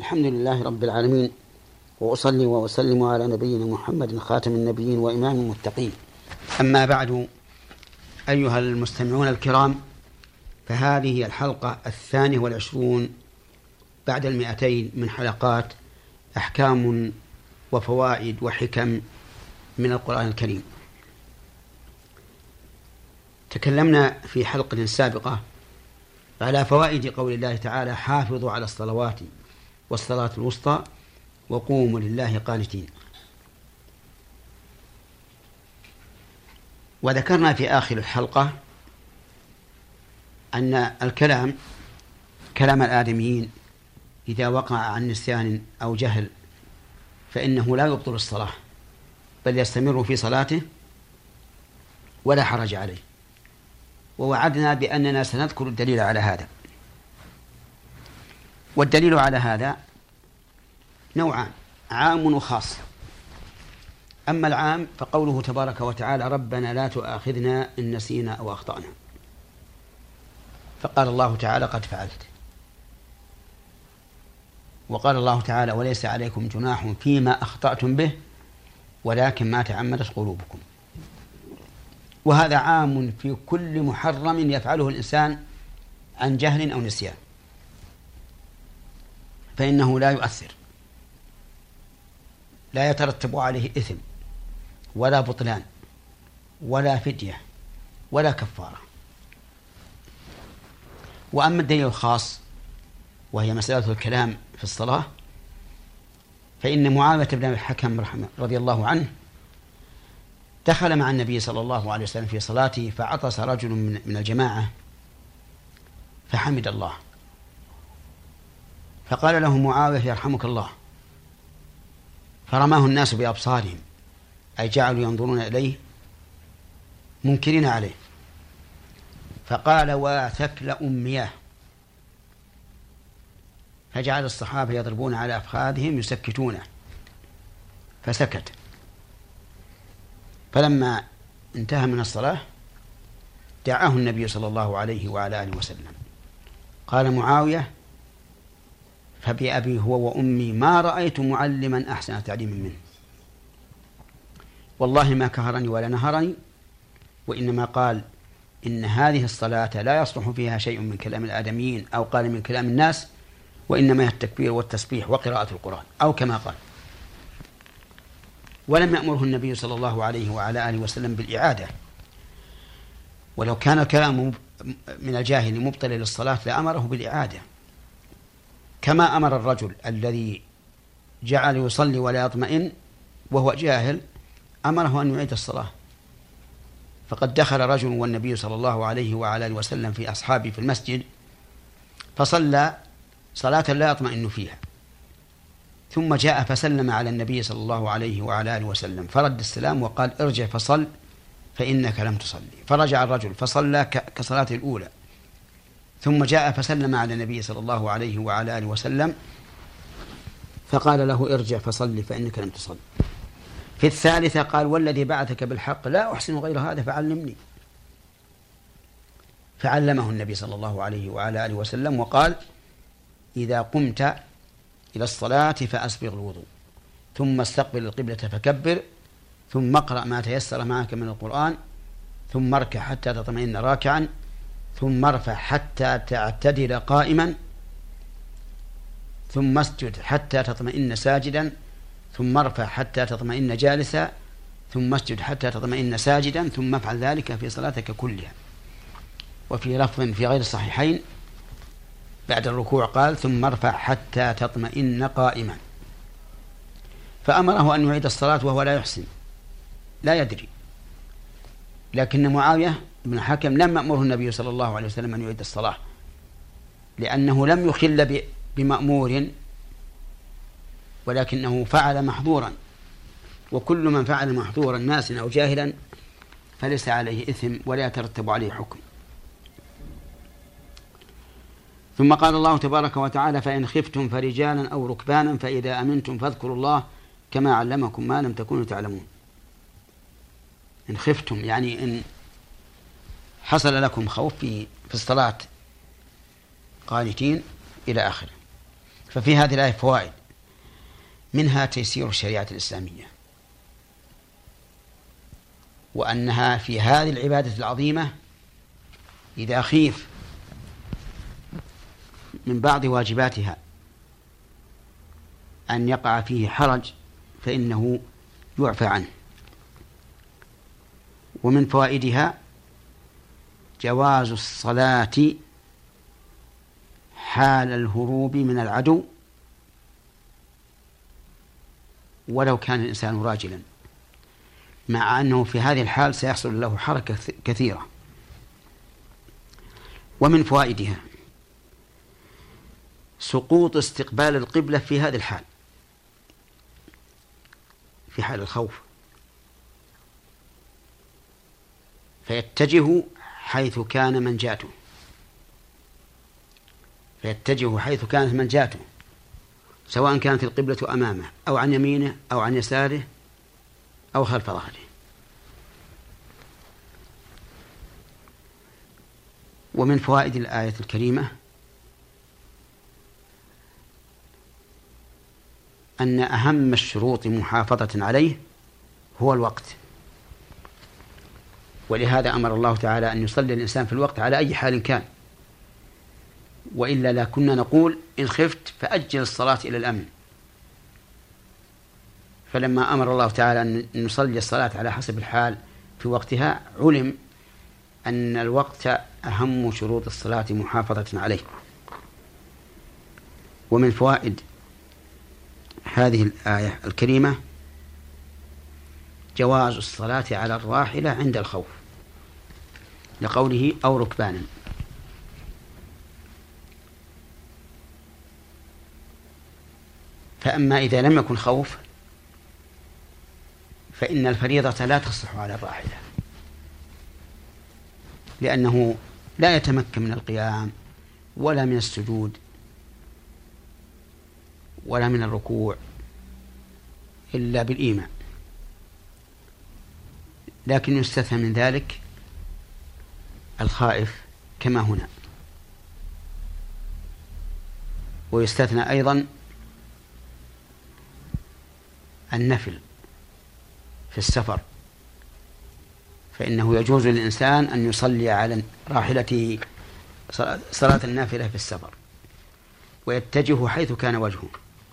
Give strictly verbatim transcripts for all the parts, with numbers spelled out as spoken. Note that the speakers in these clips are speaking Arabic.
الحمد لله رب العالمين، وأصلي وأسلم على نبينا محمد خاتم النبيين وإمام المتقين. أما بعد، أيها المستمعون الكرام، فهذه هي الحلقة الثانية والعشرون بعد المئتين من حلقات أحكام وفوائد وحكم من القرآن الكريم. تكلمنا في حلقة سابقة على فوائد قول الله تعالى: حافظوا على الصلوات والصلاة الوسطى وقوموا لله قانتين. وذكرنا في آخر الحلقة أن الكلام كلام الآدميين إذا وقع عن نسيان أو جهل فإنه لا يبطل الصلاة، بل يستمر في صلاته ولا حرج عليه. ووعدنا بأننا سنذكر الدليل على هذا. والدليل على هذا نوعان: عام وخاص. أما العام فقوله تبارك وتعالى: ربنا لا تؤاخذنا إن نسينا أو أخطأنا. فقال الله تعالى: قد فعلت. وقال الله تعالى: وليس عليكم جناح فيما أخطأتم به ولكن ما تعمدت قلوبكم. وهذا عام في كل محرم يفعله الإنسان عن جهل أو نسيان، فإنه لا يؤثر، لا يترتب عليه إثم ولا بطلان ولا فدية ولا كفارة. وأما الدليل الخاص وهي مسألة الكلام في الصلاة، فإن معاوية بن الحكم رضي الله عنه دخل مع النبي صلى الله عليه وسلم في صلاته، فعطس رجل من الجماعة فحمد الله، فقال له معاوية: يرحمك الله. فرماه الناس بأبصارهم، أي جعلوا ينظرون إليه منكرين عليه. فقال: وثكل أمياه. فجعل الصحابة يضربون على أفخاذهم يسكتونه، فسكت. فلما انتهى من الصلاة دعاه النبي صلى الله عليه وعلى آله وسلم. قال معاوية: فبأبي هو وأمي ما رأيت معلما أحسن تعليما منه، والله ما كهرني ولا نهرني، وإنما قال: إن هذه الصلاة لا يصلح فيها شيء من كلام الآدميين أو قال من كلام الناس، وإنما هي التكبير والتسبيح وقراءة القرآن، أو كما قال. ولم يأمره النبي صلى الله عليه وعلى آله وسلم بالإعادة، ولو كان الكلام من الجاهل مبطلا للصلاة لأمره بالإعادة، كما أمر الرجل الذي جعل يصلي ولا يطمئن وهو جاهل، أمره أن يعيد الصلاة. فقد دخل رجل والنبي صلى الله عليه وعلى آله وسلم في أصحابه في المسجد، فصلى صلاة لا يطمئن فيها، ثم جاء فسلم على النبي صلى الله عليه وعلى آله وسلم، فرد السلام وقال: ارجع فصل فإنك لم تصلي. فرجع الرجل فصلى كصلاة الأولى، ثم جاء فسلم على النبي صلى الله عليه وعلى آله وسلم، فقال له: ارجع فصل فإنك لم تصلي. في الثالثة قال: والذي بعثك بالحق لا أحسن غير هذا فعلمني. فعلمه النبي صلى الله عليه وعلى آله وسلم وقال: إذا قمت إلى الصلاة فأسبغ الوضوء، ثم استقبل القبلة فكبر، ثم اقرأ ما تيسر معك من القرآن، ثم اركع حتى تطمئن راكعا، ثم ارفع حتى تعتدل قائما، ثم اسجد حتى تطمئن ساجدا، ثم ارفع حتى تطمئن جالسا، ثم اسجد حتى تطمئن ساجدا، ثم افعل ذلك في صلاتك كلها. وفي لفظ في غير الصحيحين بعد الركوع قال: ثم ارفع حتى تطمئن قائما. فأمره أن يعيد الصلاة وهو لا يحسن، لا يدري. لكن معاوية بن الحكم لم يأمره النبي صلى الله عليه وسلم أن يعيد الصلاة، لأنه لم يخل بمأمور، ولكنه فعل محظورا، وكل من فعل محظورا ناسا أو جاهلا فليس عليه إثم ولا يترتب عليه حكم. ثم قال الله تبارك وتعالى: فإن خفتم فرجالا أو ركبانا فإذا أمنتم فاذكروا الله كما علمكم ما لم تكونوا تعلمون. إن خفتم يعني إن حصل لكم خوف في في الصلاة قانتين إلى آخره. ففي هذه الآية فوائد، منها تيسير الشريعة الإسلامية، وأنها في هذه العبادة العظيمة إذا خيف من بعض واجباتها أن يقع فيه حرج فإنه يعفى عنه. ومن فوائدها جواز الصلاة حال الهروب من العدو ولو كان الإنسان راجلا، مع أنه في هذه الحال سيحصل له حركة كثيرة. ومن فوائدها سقوط استقبال القبلة في هذه الحال، في حال الخوف، فيتجه حيث كان منجاته فيتجه حيث كانت منجاته سواء كانت القبلة أمامه أو عن يمينه أو عن يساره أو خلف ظهره. ومن فوائد الآية الكريمة أن أهم الشروط محافظة عليه هو الوقت، ولهذا أمر الله تعالى أن يصلي الإنسان في الوقت على أي حال كان، وإلا لا كنا نقول إن خفت فأجل الصلاة إلى الأمن. فلما أمر الله تعالى أن نصلي الصلاة على حسب الحال في وقتها علم أن الوقت أهم شروط الصلاة محافظة عليه. ومن فوائد هذه الآية الكريمة جواز الصلاة على الراحلة عند الخوف، لقوله أو ركبانا. فأما إذا لم يكن خوف فإن الفريضة لا تصح على الراحلة، لأنه لا يتمكن من القيام ولا من السجود ولا من الركوع إلا بالإيمان. لكن يستثنى من ذلك الخائف كما هنا، ويستثنى أيضا النفل في السفر، فإنه يجوز للإنسان أن يصلي على راحلته صلاة النافلة في السفر ويتجه حيث كان وجهه.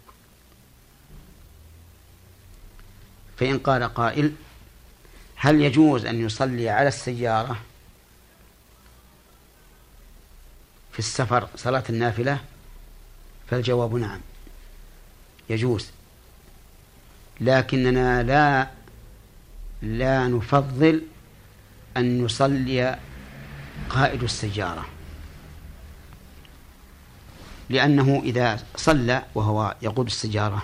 فإن قال قائل هل يجوز أن يصلي على السيارة في السفر صلاة النافلة؟ فالجواب نعم يجوز، لكننا لا لا نفضل أن يصلي قائد السيارة، لأنه إذا صلى وهو يقود السيارة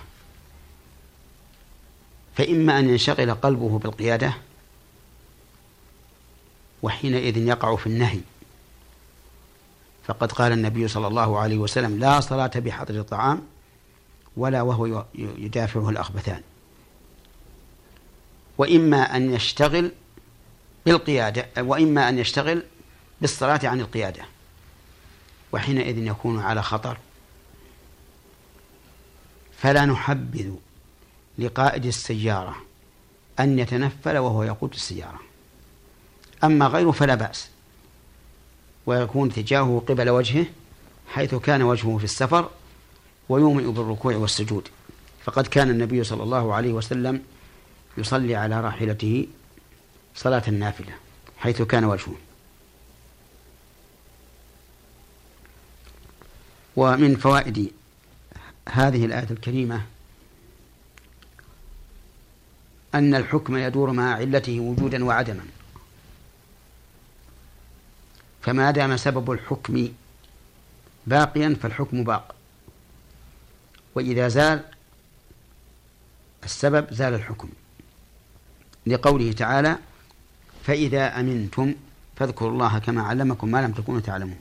فإما أن ينشغل قلبه بالقيادة وحينئذ يقع في النهي، فقد قال النبي صلى الله عليه وسلم لا صلاة بحضر الطعام ولا وهو يدافعه الأخبثان. وإما أن يشتغل بالقيادة وإما أن يشتغل بالصلاة عن القيادة، وحينئذ يكون على خطر. فلا نحبذ لقائد السيارة أن يتنفل وهو يقود السيارة، أما غيره فلا بأس، ويكون اتجاهه قبل وجهه حيث كان وجهه في السفر ويومئ بالركوع والسجود، فقد كان النبي صلى الله عليه وسلم يصلي على راحلته صلاة النافلة حيث كان وجهه. ومن فوائد هذه الآية الكريمة أن الحكم يدور مع علته وجودا وعدما، فما دام سبب الحكم باقيا فالحكم باق، وإذا زال السبب زال الحكم، لقوله تعالى فإذا أمنتم فاذكروا الله كما علمكم ما لم تكونوا تعلمون.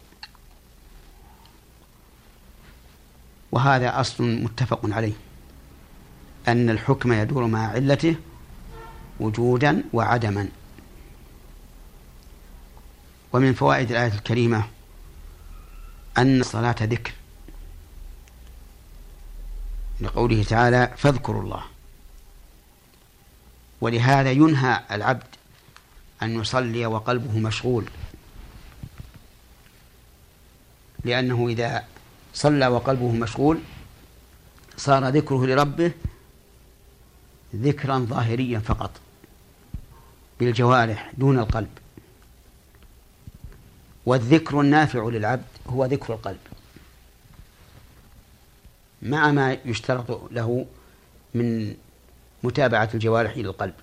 وهذا أصل متفق عليه، أن الحكم يدور مع علته وجودا وعدما. ومن فوائد الآية الكريمة أن الصلاة ذكر، لقوله تعالى فاذكروا الله. ولهذا ينهى العبد أن يصلي وقلبه مشغول، لأنه إذا صلى وقلبه مشغول صار ذكره لربه ذكرا ظاهريا فقط بالجوارح دون القلب. والذكر النافع للعبد هو ذكر القلب مع ما يشترط له من متابعة الجوارح للقلب،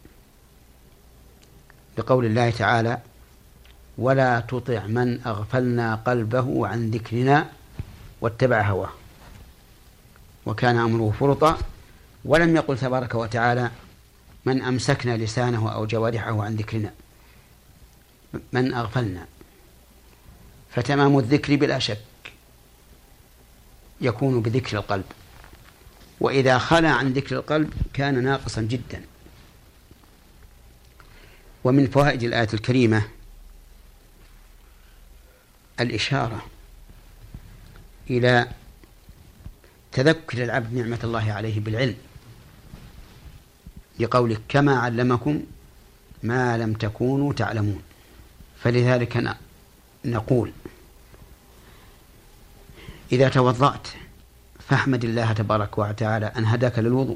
لقول الله تعالى ولا تطع من أغفلنا قلبه عن ذكرنا واتبع هواه وكان أمره فرطا. ولم يقل تبارك وتعالى من أمسكنا لسانه أو جوارحه عن ذكرنا، من أغفلنا. فتمام الذكر بلا شك يكون بذكر القلب، وإذا خلا عن ذكر القلب كان ناقصا جدا. ومن فوائد الآية الكريمة الإشارة إلى تذكر العبد نعمة الله عليه بالعلم، لقوله كما علمكم ما لم تكونوا تعلمون. فلذلك نقول إذا توضأت فاحمد الله تبارك وتعالى أن هداك للوضوء،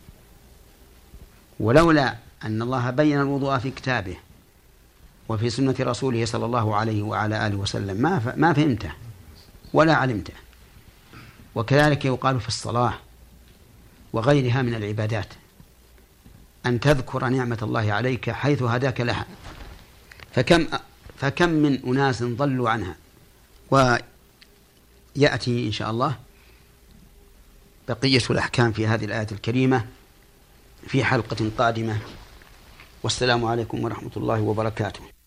ولولا أن الله بين الوضوء في كتابه وفي سنة رسوله صلى الله عليه وعلى آله وسلم ما ما فهمته ولا علمته. وكذلك يقال في الصلاة وغيرها من العبادات أن تذكر نعمة الله عليك حيث هداك لها، فكم فكم من أناس ضلوا عنها. ويأتي إن شاء الله بقية الأحكام في هذه الآية الكريمة في حلقة قادمة، والسلام عليكم ورحمة الله وبركاته.